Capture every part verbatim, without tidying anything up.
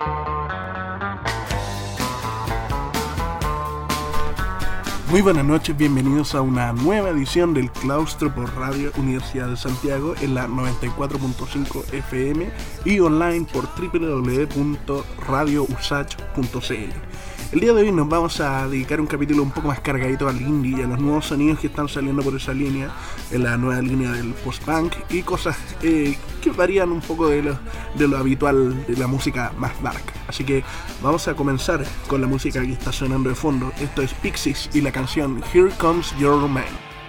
Muy buenas noches, bienvenidos a una nueva edición del Claustro por Radio Universidad de Santiago en la noventa y cuatro punto cinco F M y online por doble u doble u doble u punto radio usach punto c l. El día de hoy nos vamos a dedicar un capítulo un poco más cargadito al indie y a los nuevos sonidos que están saliendo por esa línea, en la nueva línea del post-punk y cosas eh, que varían un poco de lo, de lo habitual de la música más dark. Así que vamos a comenzar con la música que está sonando de fondo. Esto es Pixies y la canción Here Comes Your Man.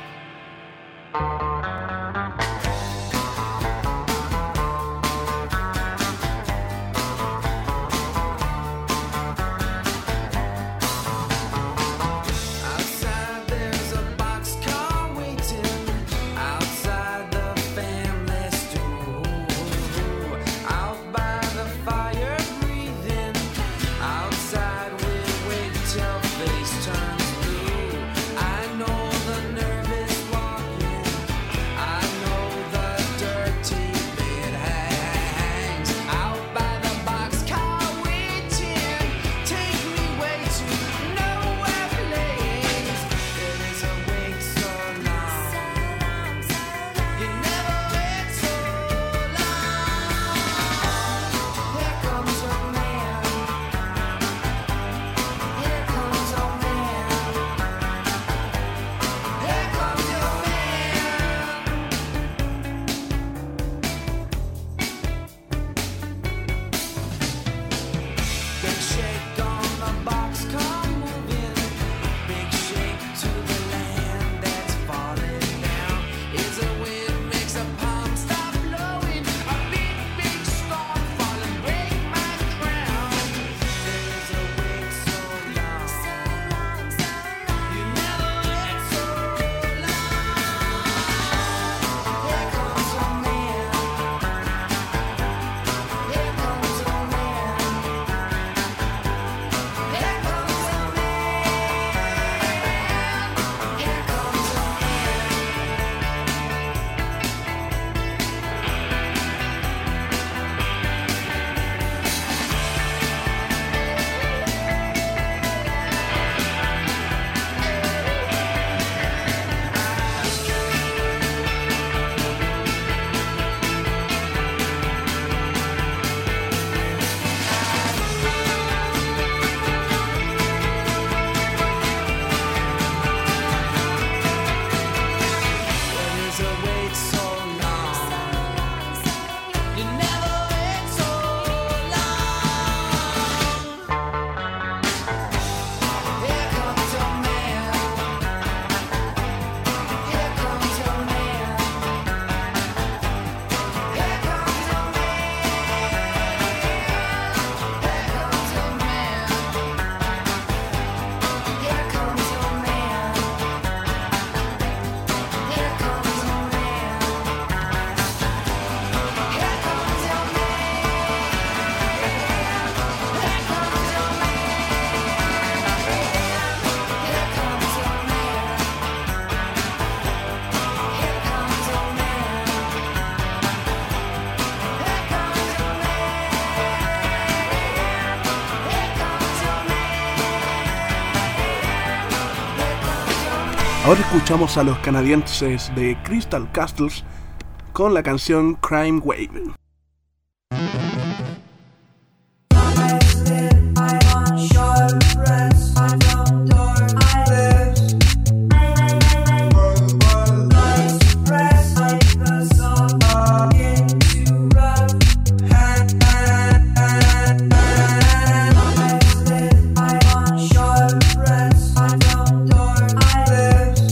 Ahora escuchamos a los canadienses de Crystal Castles con la canción Crime Wave.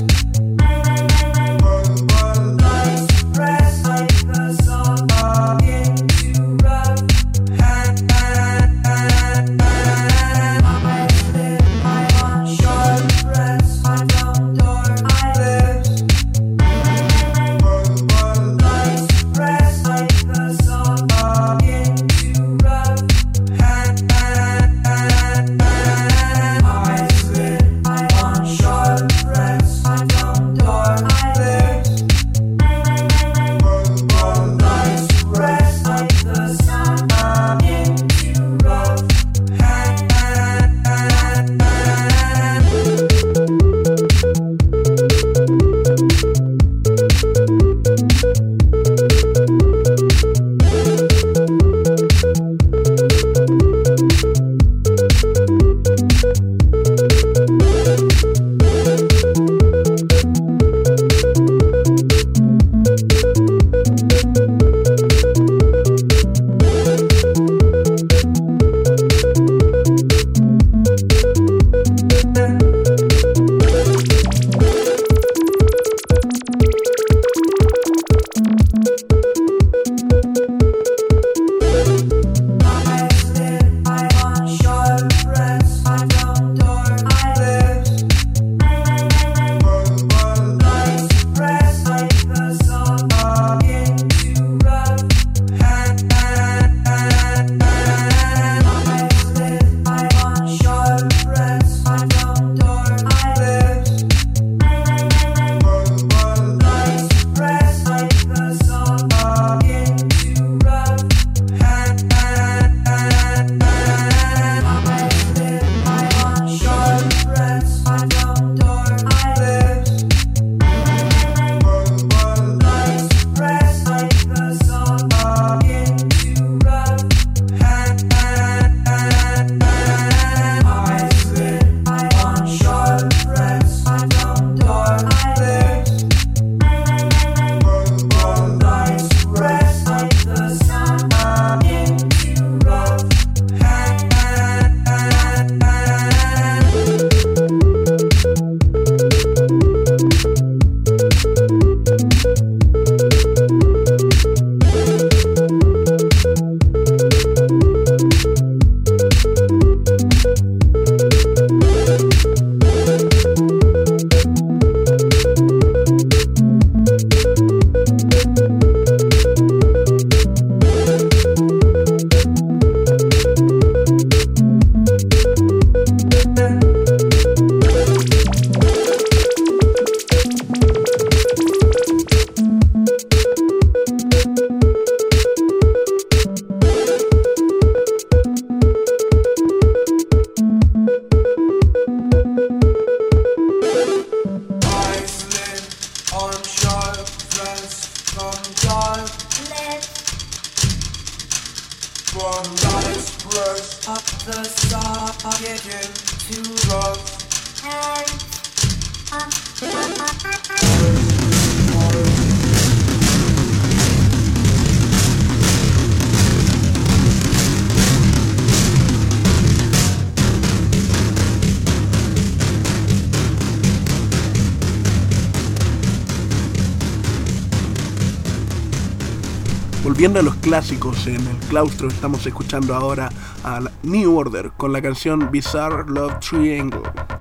Yeah. Volviendo a los clásicos en el claustro, estamos escuchando ahora a New Order con la canción Bizarre Love Triangle.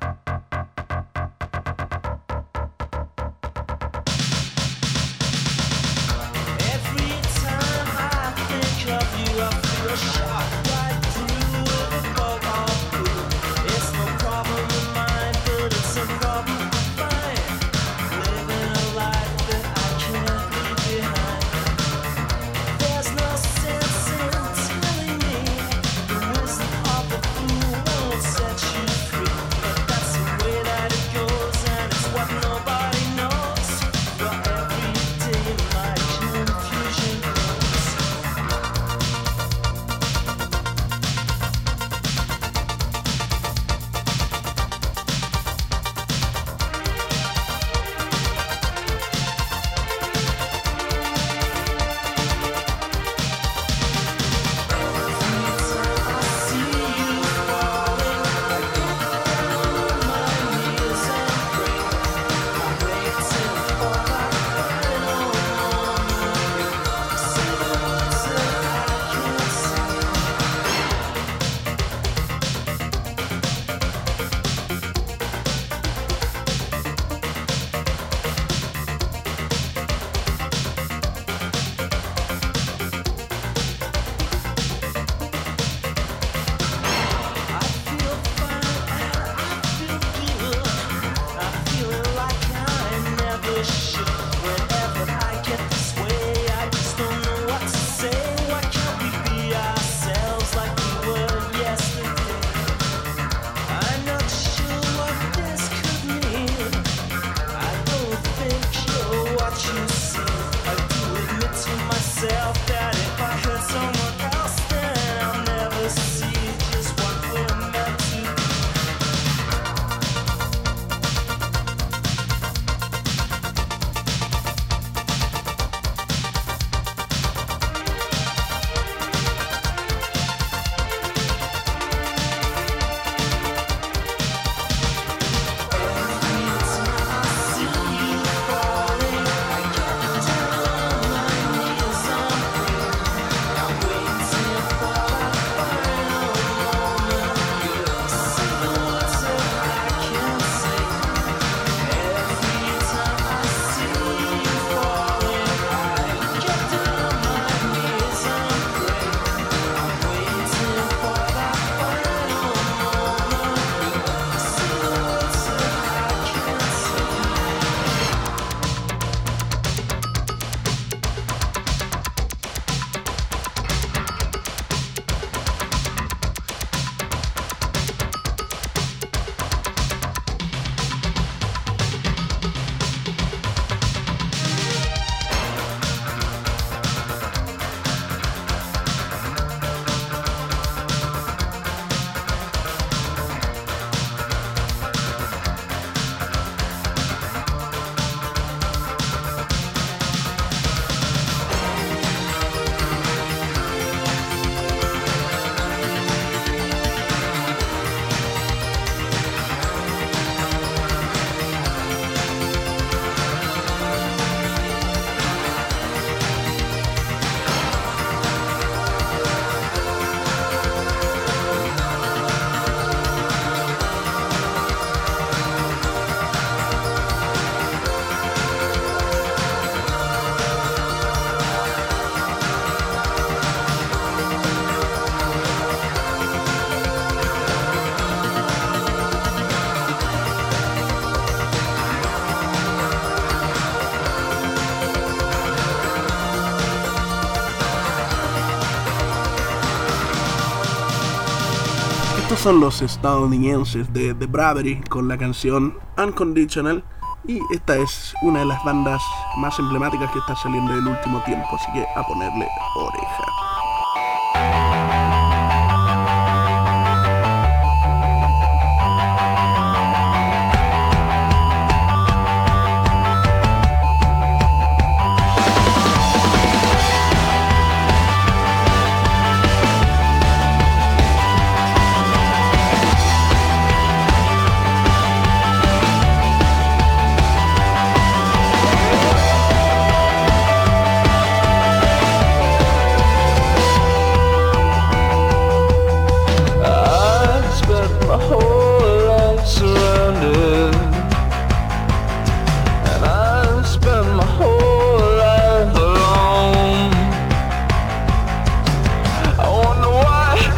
Estos son los estadounidenses de The Bravery con la canción Unconditional, y esta es una de las bandas más emblemáticas que está saliendo en el último tiempo, así que a ponerle oreja.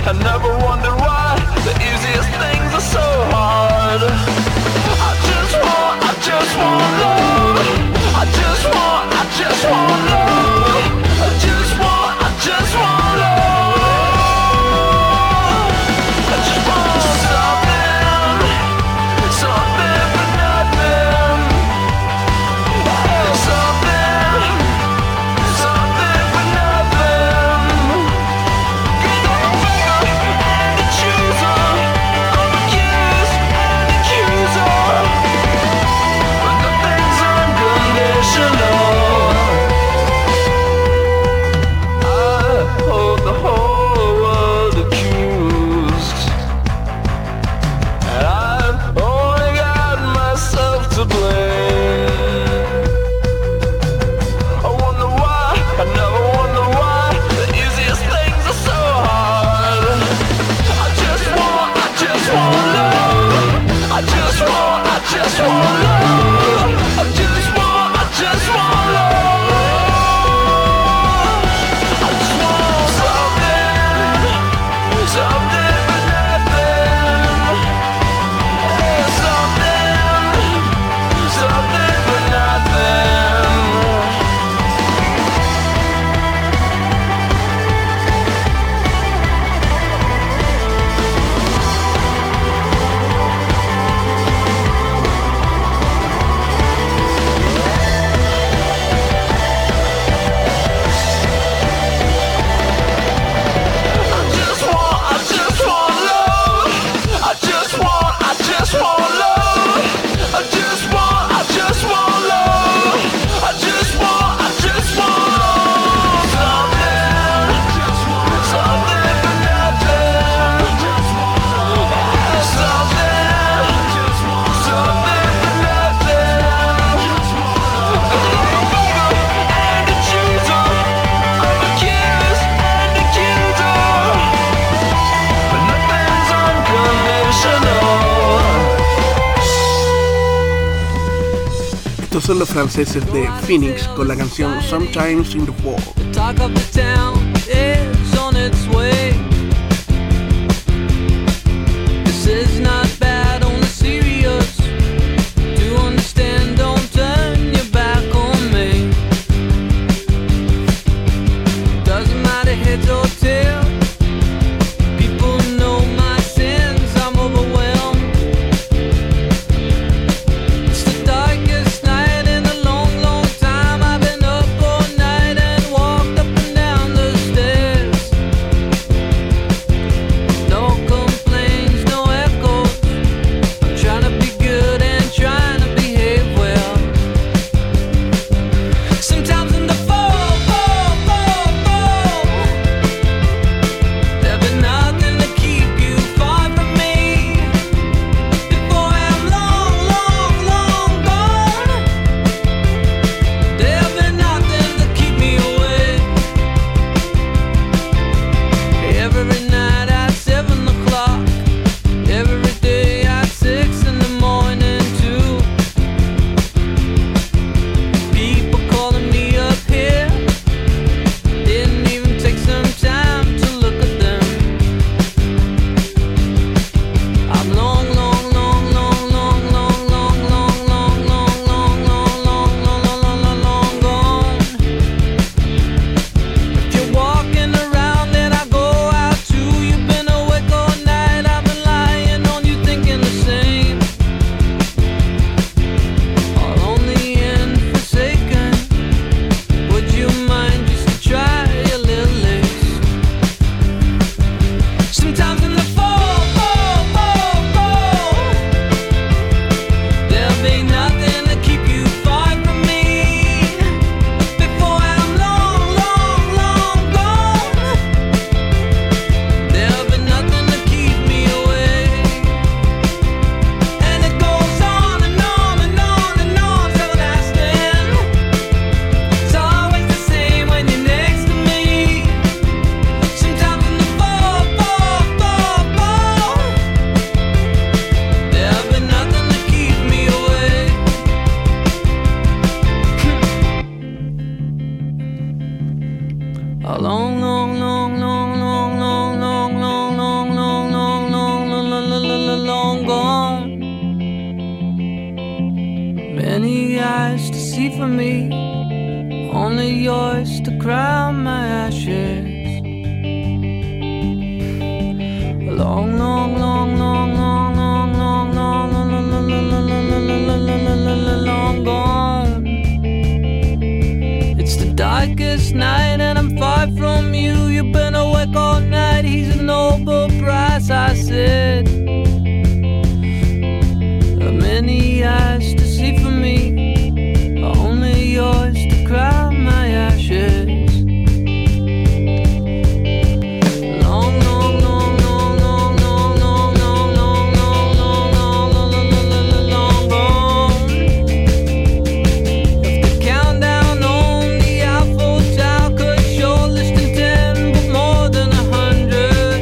I never wondered why the easiest things are so hard. I just want, I just want love. I just want, I just want love. I just want, I just want love. I just want something, something for nothing. Something, something for nothing. Get on the finger and the chooser. I'm accused and accuser. But nothing's unconditional. I hold the whole world accused, and I've only got myself to blame. I wonder why, I never wonder why the easiest things are so hard. I just want, I just want love. I just want, I just want love. I just want, I just want love. I just want something, something for nothing. Something, something for nothing. I just want, I just want love. I just want, I just want love. I just want, I just want love. I just want, I just want something, something for nothing. Something, something for nothing. And the chooser, I'm accused and accuser. But nothing's unconditional. Estos son los franceses de Phoenix con la canción Sometimes in the Fall. The talk of the town is on its way. This is not bad on the serious. To understand, don't turn your back on me. Doesn't matter heads or tails. People know my sins, I'm overwhelmed. It's the darkest night in a long, long time. I've been up all night and walked up and down the stairs. for me, only yours to crown my ashes. Long, long, long, long, long, long, long, long, long, long, long, long gone. It's the darkest night and I'm far from you. You've been awake all night. He's a noble price, I said. Many eyes to see for me, only yours to crown my ashes. Long, long, long, long, long, long, long, long, long, long, long, long, long, long gone. If the countdown on the Eiffel Tower could show less than ten, but more than a hundred.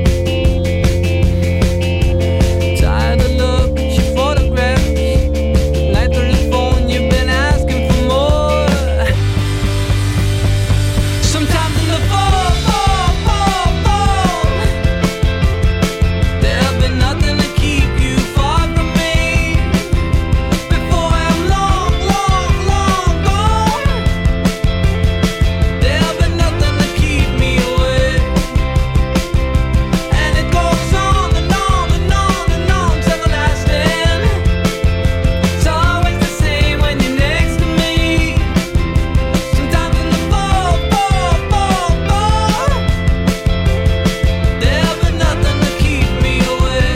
Tired of looking at your photographs. Night through the phone, you've been asking for more. Sometimes in the fall, fall, fall, fall, there'll be nothing to keep you far from me. Before I'm long, long, long gone, there'll be nothing to keep me away. And it goes on and on and on and on till the last end. It's always the same when you're next to me. Sometimes in the fall, fall, fall, fall, there'll be nothing to keep me away.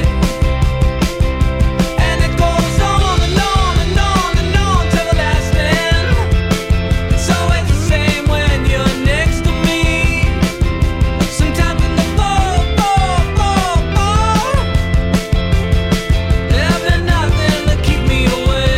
And it goes on and on and on and on till the last end. It's always the same when you're next to me. Sometimes in the fall, fall, fall, fall, there'll be nothing to keep me away.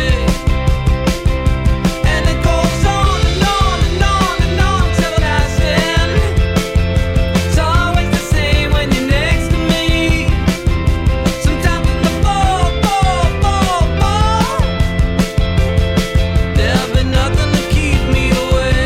And it goes on and on and on and on till the last end. It's always the same when you're next to me. Sometimes in the fall, fall, fall, fall, there'll be nothing to keep me away.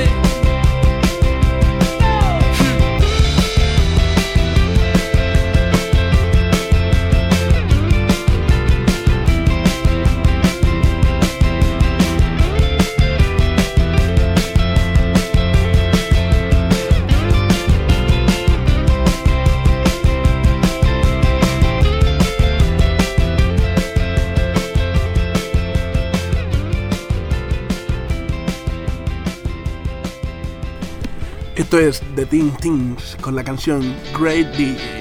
Esto es The Teen Things con la canción Great D J.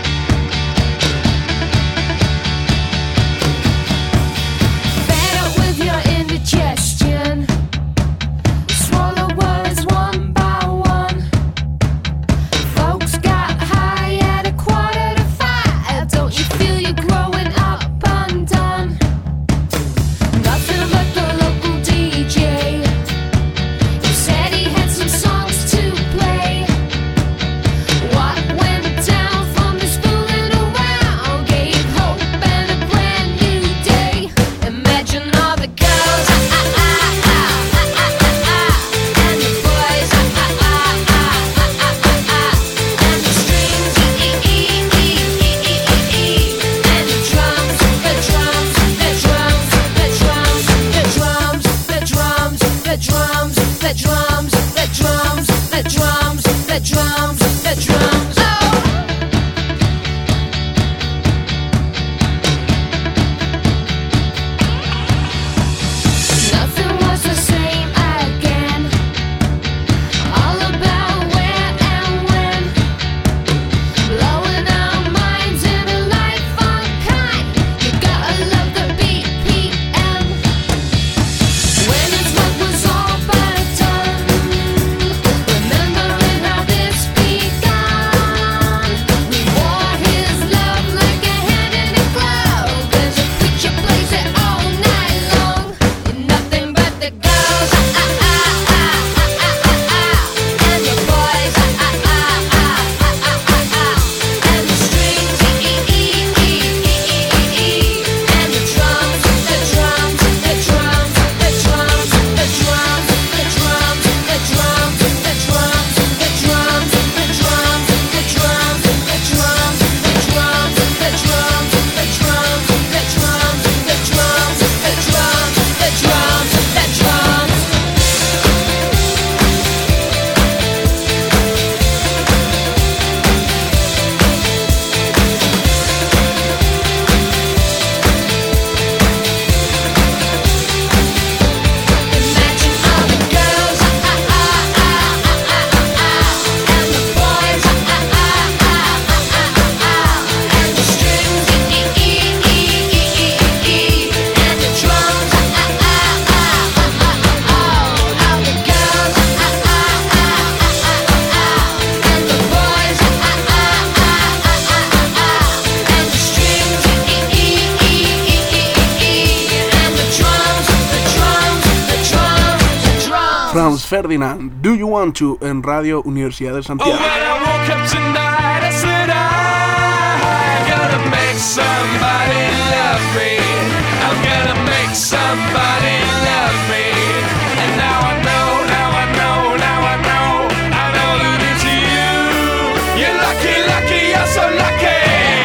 Fed up with Franz Ferdinand, Do You Want To, en Radio Universidad de Santiago. Oh, when I woke up tonight, I said I gotta make somebody love me. I'm gonna make somebody love me. And now I know, now I know, now I know, I know that it's you. You're lucky, lucky, you're so lucky.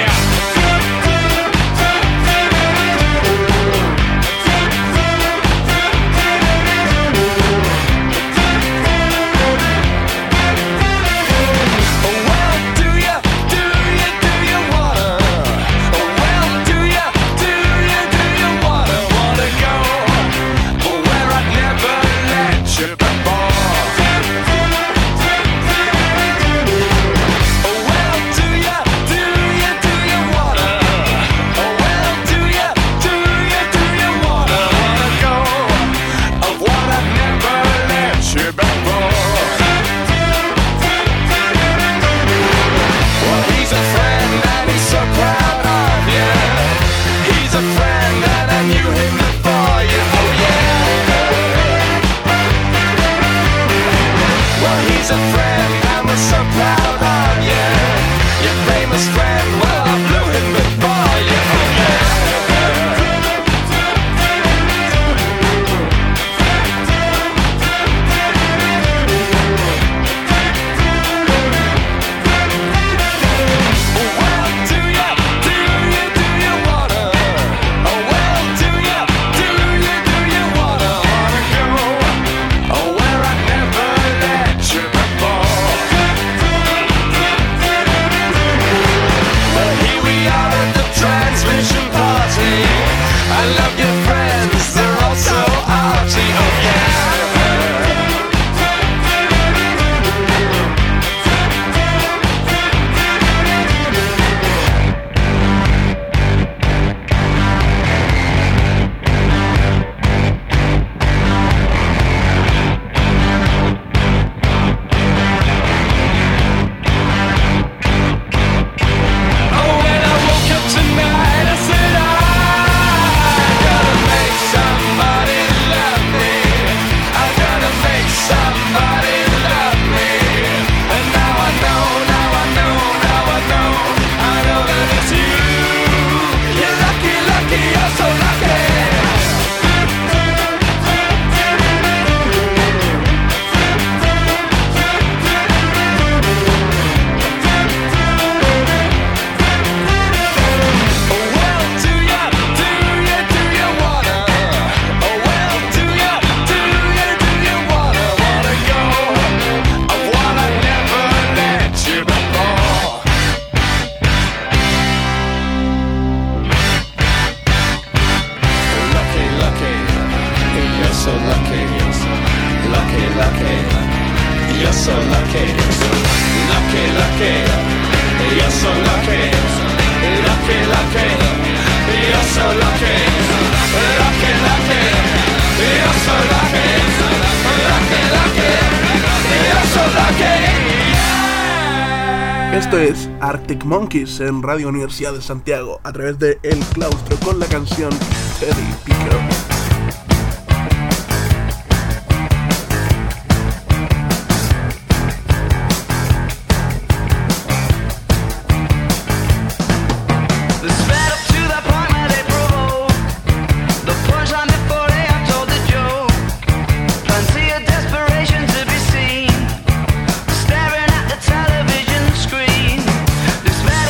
Esto es Arctic Monkeys en Radio Universidad de Santiago a través de El Claustro con la canción Teddy Picker.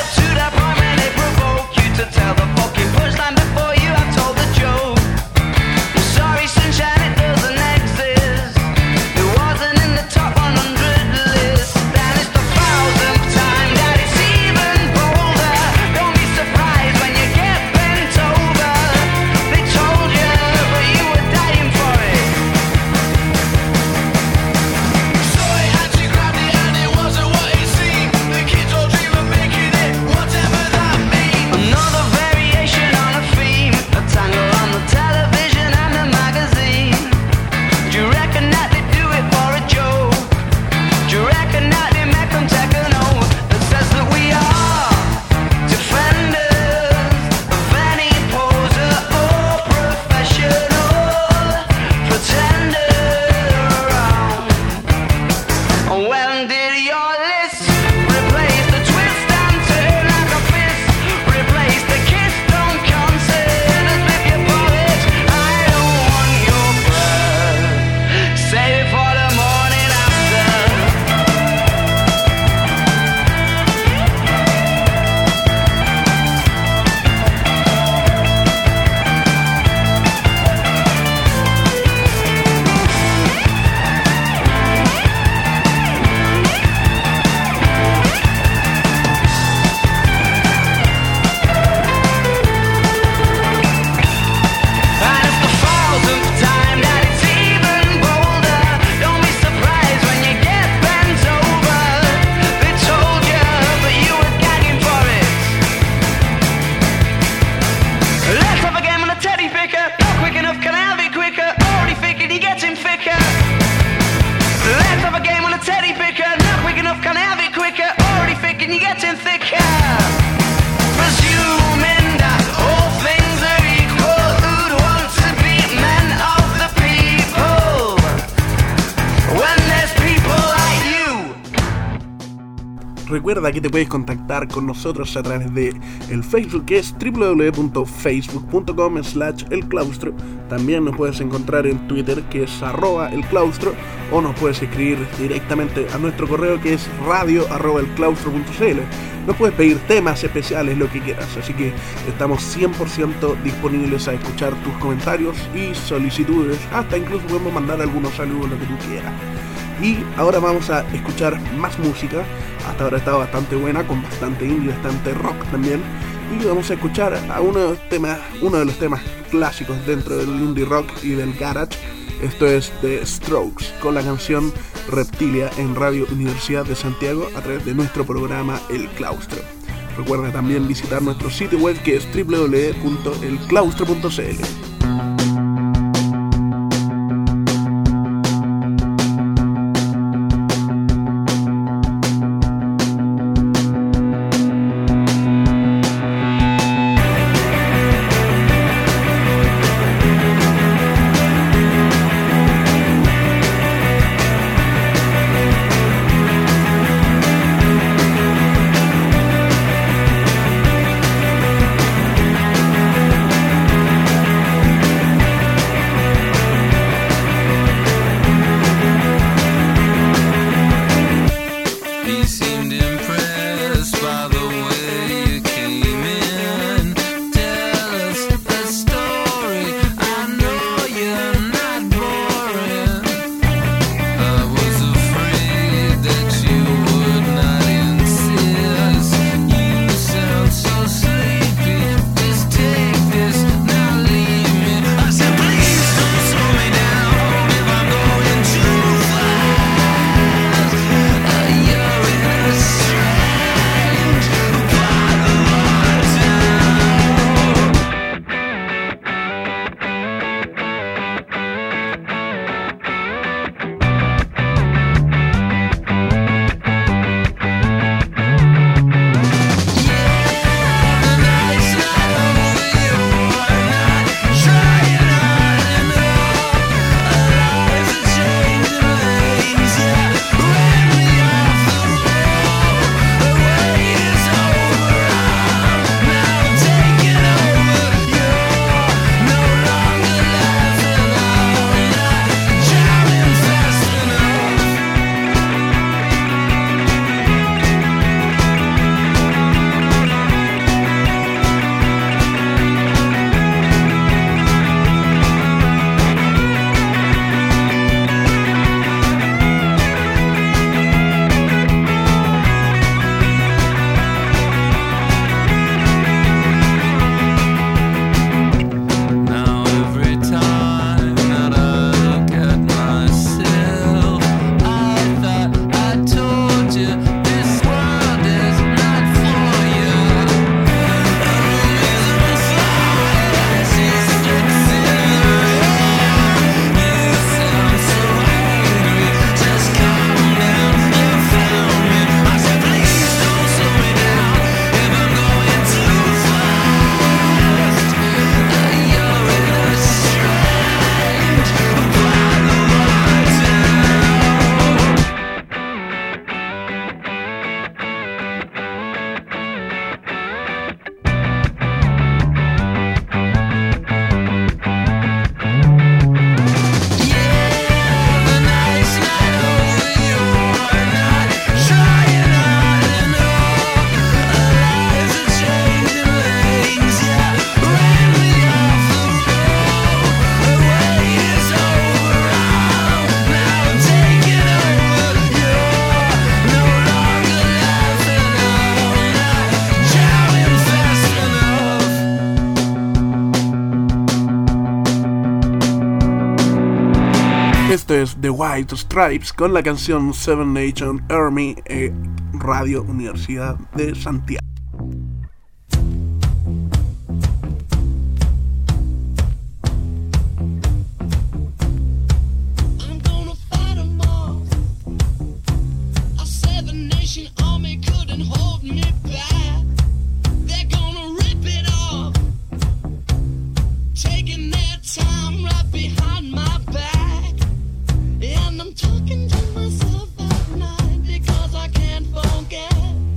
Tell the fucking punchline before you have told the joke. Recuerda que te puedes contactar con nosotros a través de el Facebook, que es doble u doble u doble u punto facebook punto com slash el claustro. También nos puedes encontrar en Twitter, que es arroba el claustro, o nos puedes escribir directamente a nuestro correo, que es radio arroba el claustro punto c l. Nos puedes pedir temas especiales, lo que quieras, así que estamos cien por ciento disponibles a escuchar tus comentarios y solicitudes, hasta incluso podemos mandar algunos saludos, lo que tú quieras. Y ahora vamos a escuchar más música. Hasta ahora ha estado bastante buena, con bastante indie, bastante rock también. Y vamos a escuchar a uno de los temas, uno de los temas clásicos dentro del indie rock y del garage. Esto es The Strokes, con la canción Reptilia en Radio Universidad de Santiago a través de nuestro programa El Claustro. Recuerda también visitar nuestro sitio web, que es doble u doble u doble u punto el claustro punto c l. Esto es The White Stripes con la canción Seven Nation Army, eh, Radio Universidad de Santiago. Talking to myself at night because I can't forget.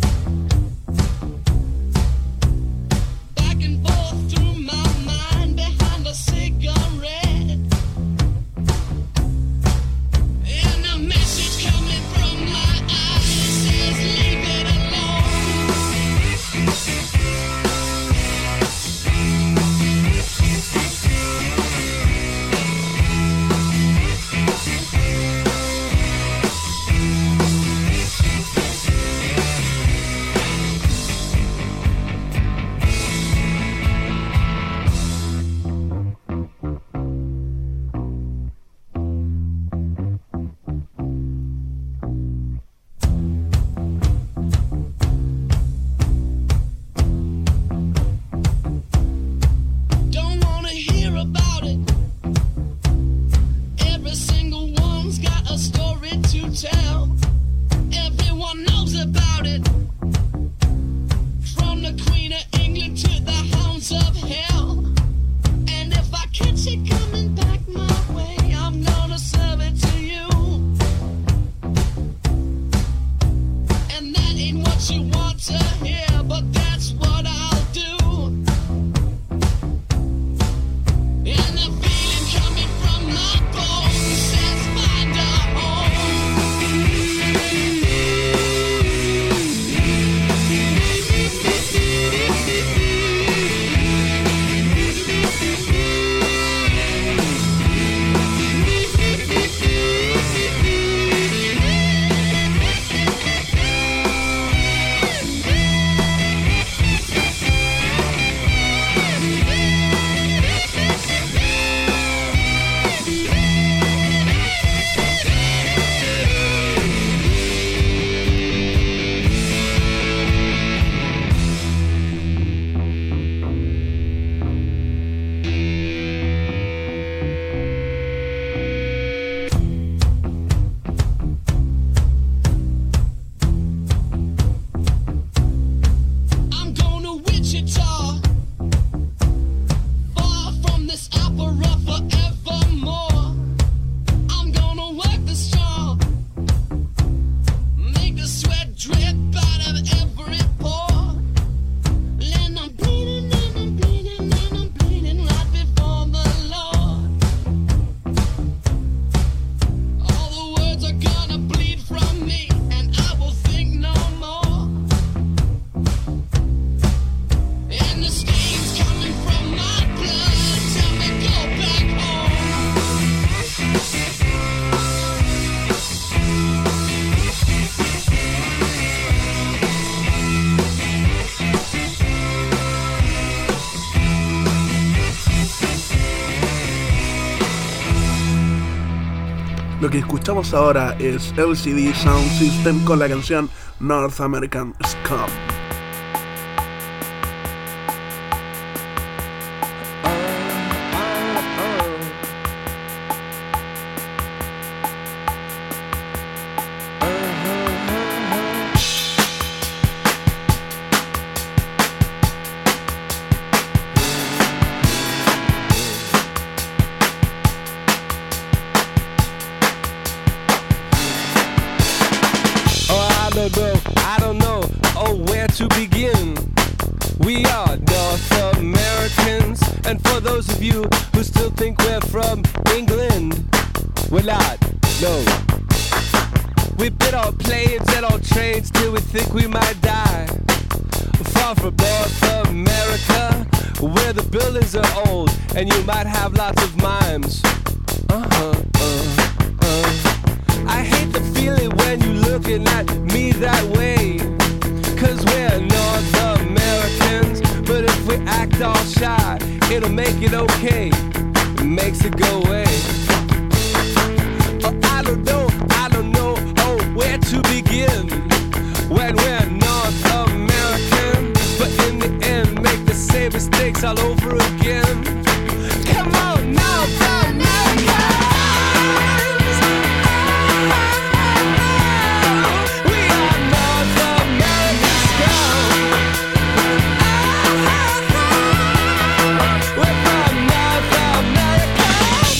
Lo que escuchamos ahora es L C D Sound System con la canción North American Scum. I don't know, oh, where to begin. We are North Americans, and for those of you who still think we're from England, we're not, no. We've been on planes and on trains till we think we might die. Far from North America, where the buildings are old, and you might have lots of mimes. Uh-huh, uh, uh. I hate the feeling when you're looking at me that way, 'cause we're North Americans, but if we act all shy, it'll make it okay, it makes it go away. Oh, I don't know, I don't know, oh, where to begin, when we're North American, but in the end make the same mistakes all over again. Come on, North America! We're from North America.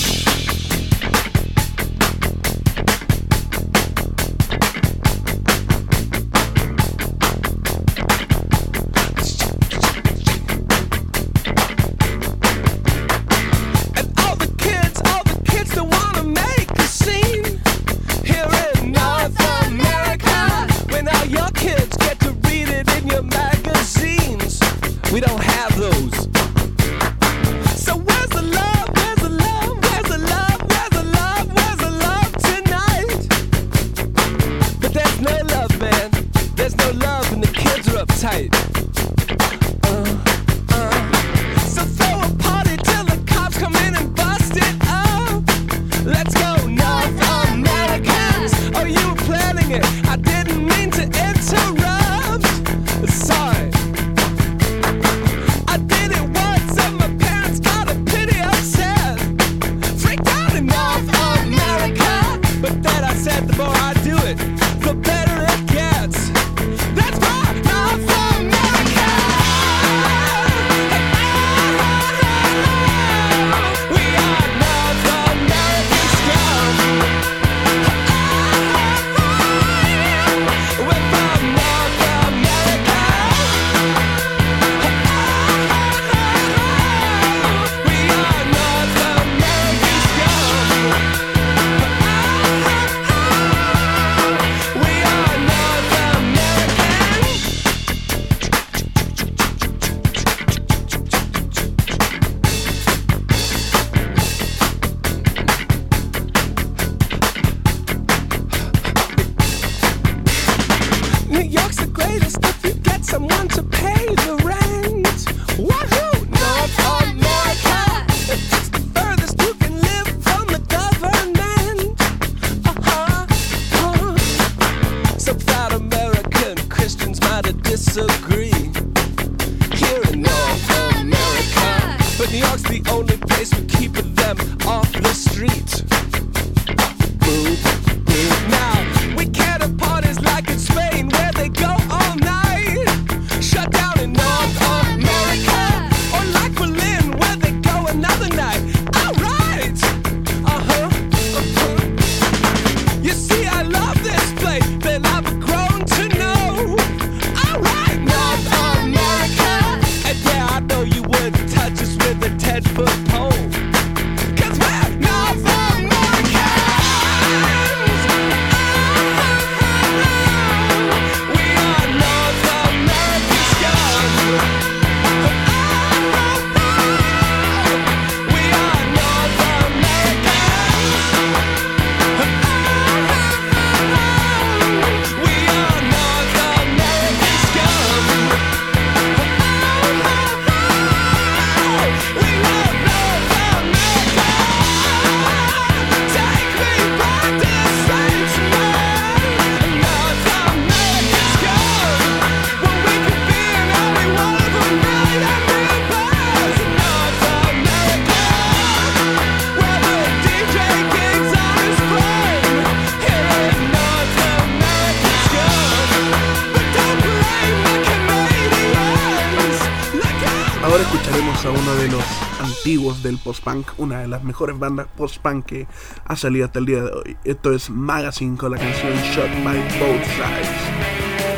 a uno de los antiguos del post-punk, una de las mejores bandas post-punk que ha salido hasta el día de hoy. Esto es Magazine con la canción Shot by Both Sides.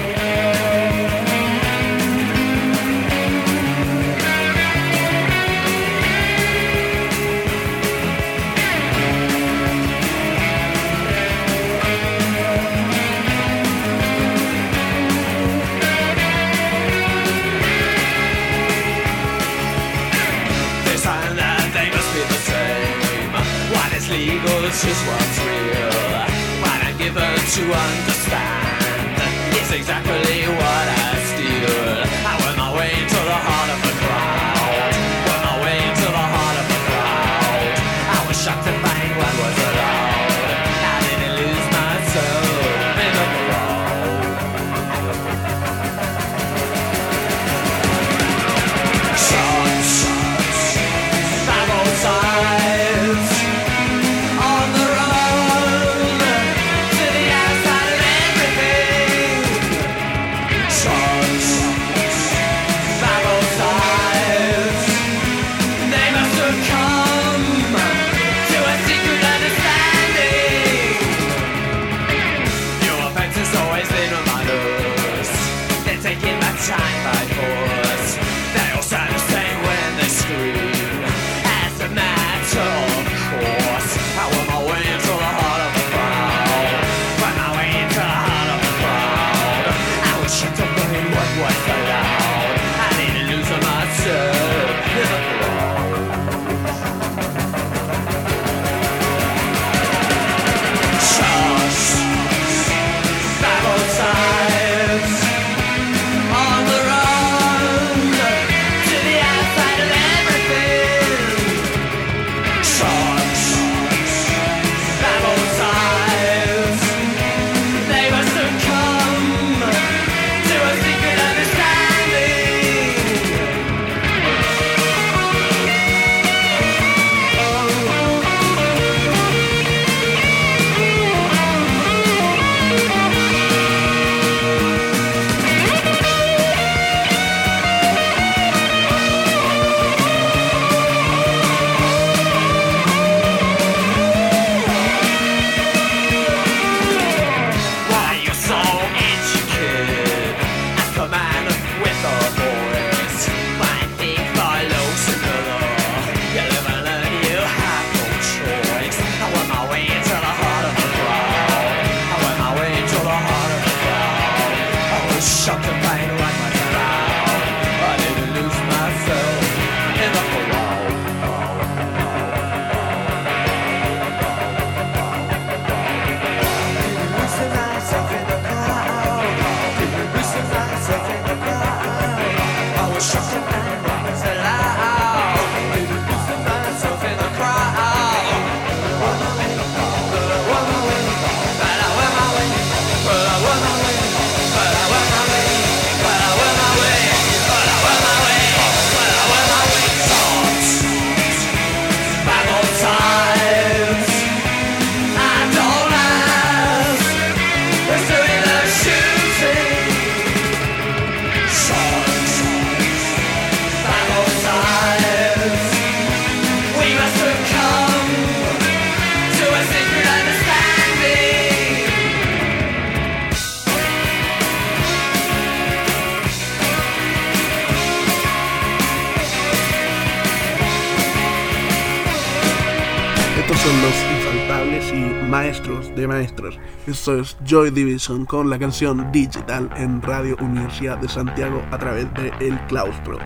It's just what's real. What I'm given to understand is exactly what I steal. I went my way to the heart of the crowd. Went my way to the heart of the crowd. I was shocked to find what was allowed. I didn't lose myself in the crowd. Shots, shots, by both sides. Time by force, they all sound the same when they scream. As a matter of course, I went my way into the heart of the crowd. Went my way into the heart of the crowd. I was shocked to find what was allowed. I didn't lose myself in the crowd. Shots by both sides. Son los infaltables y maestros de maestros. Esto es Joy Division con la canción Digital en Radio Universidad de Santiago a través de El Claustro.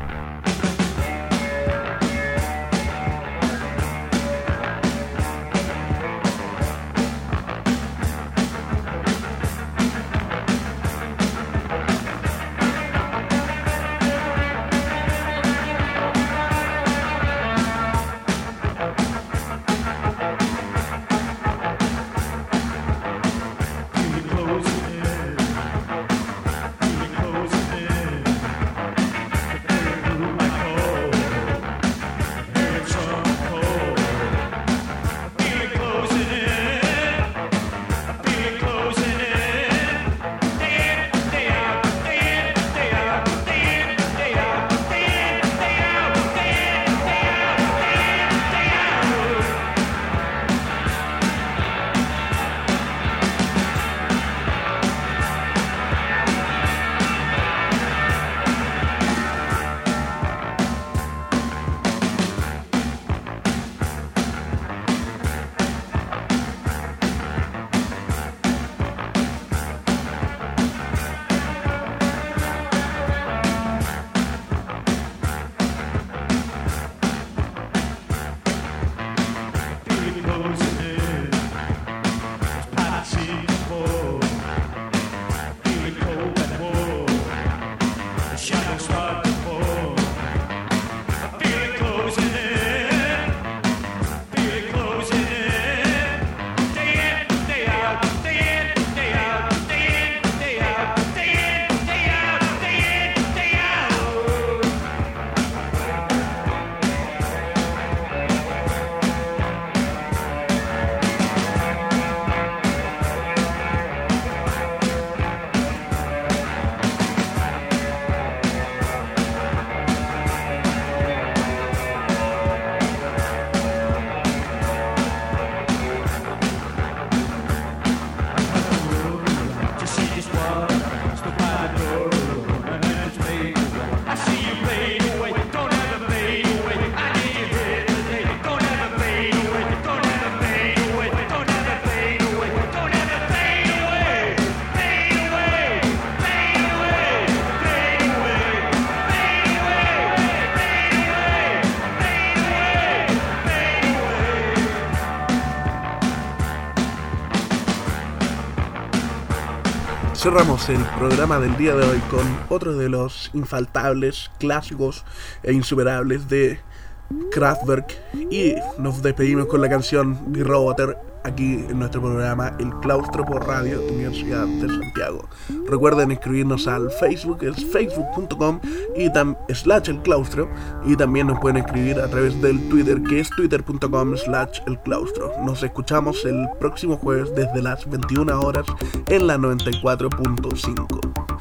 Cerramos el programa del día de hoy con otro de los infaltables, clásicos e insuperables de Kraftwerk y nos despedimos con la canción Die Roboter aquí en nuestro programa El Claustro por Radio Universidad de Santiago. Recuerden escribirnos al Facebook, es facebook punto com y tam, slash el claustro, y también nos pueden escribir a través del Twitter, que es twitter punto com slash el claustro. Nos escuchamos el próximo jueves desde las veintiuna horas en la noventa y cuatro punto cinco.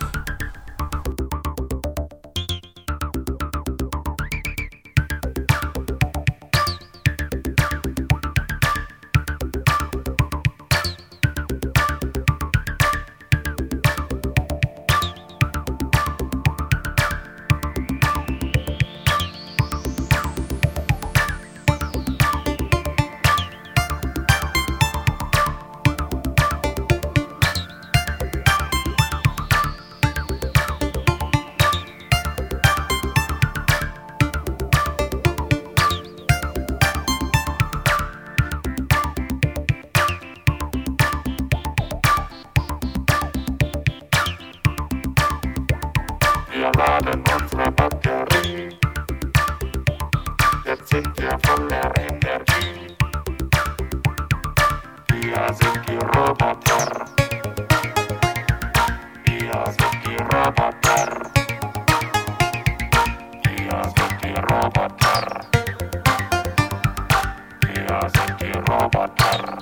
Wir laden unsere Batterie. Jetzt sind wir voller Energie. Wir sind die Roboter. Wir sind die Roboter. Wir sind die Roboter. Wir sind die Roboter.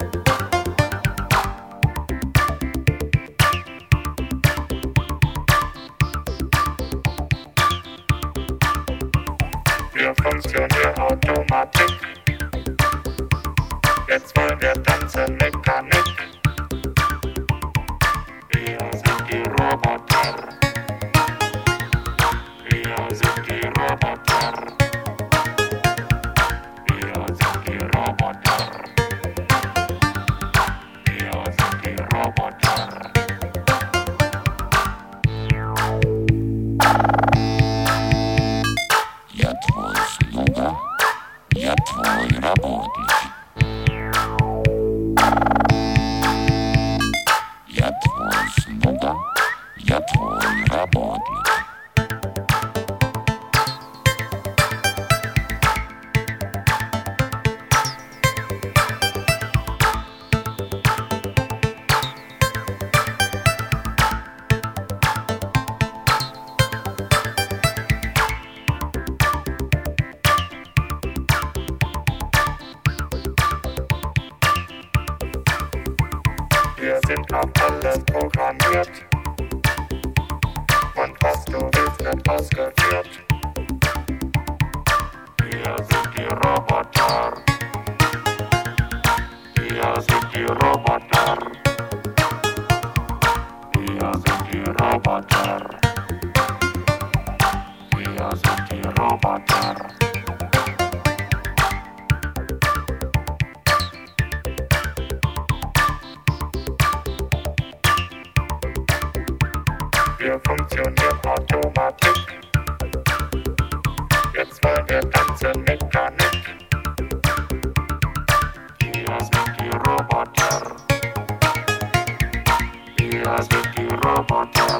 Wir funktionieren Automatik. Jetzt wollen wir tanzen Mechanik. Wir sind die Roboter. Wir sind die Roboter. Wir sind die Roboter. Wir sind die Roboter. Я твой слуга, я твой работник. Я твой слуга, я твой работник. Wir sind auf alles programmiert. Und was du willst, wird ausgeführt. Wir sind die Roboter. Wir sind die Roboter. Wir sind die Roboter. Wir sind die Roboter. Wir funktionieren Automatik. Jetzt wollen wir tanzen Mechanik. Wir sind die Roboter. Wir sind die Roboter.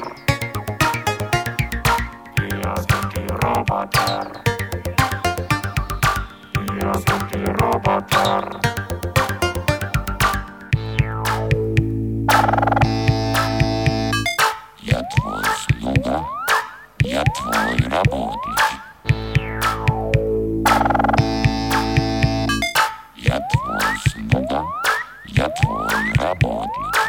Wir sind die Roboter. Wir sind die Roboter. Я твой слуга, я твой работник. Я твой слуга, я твой работник.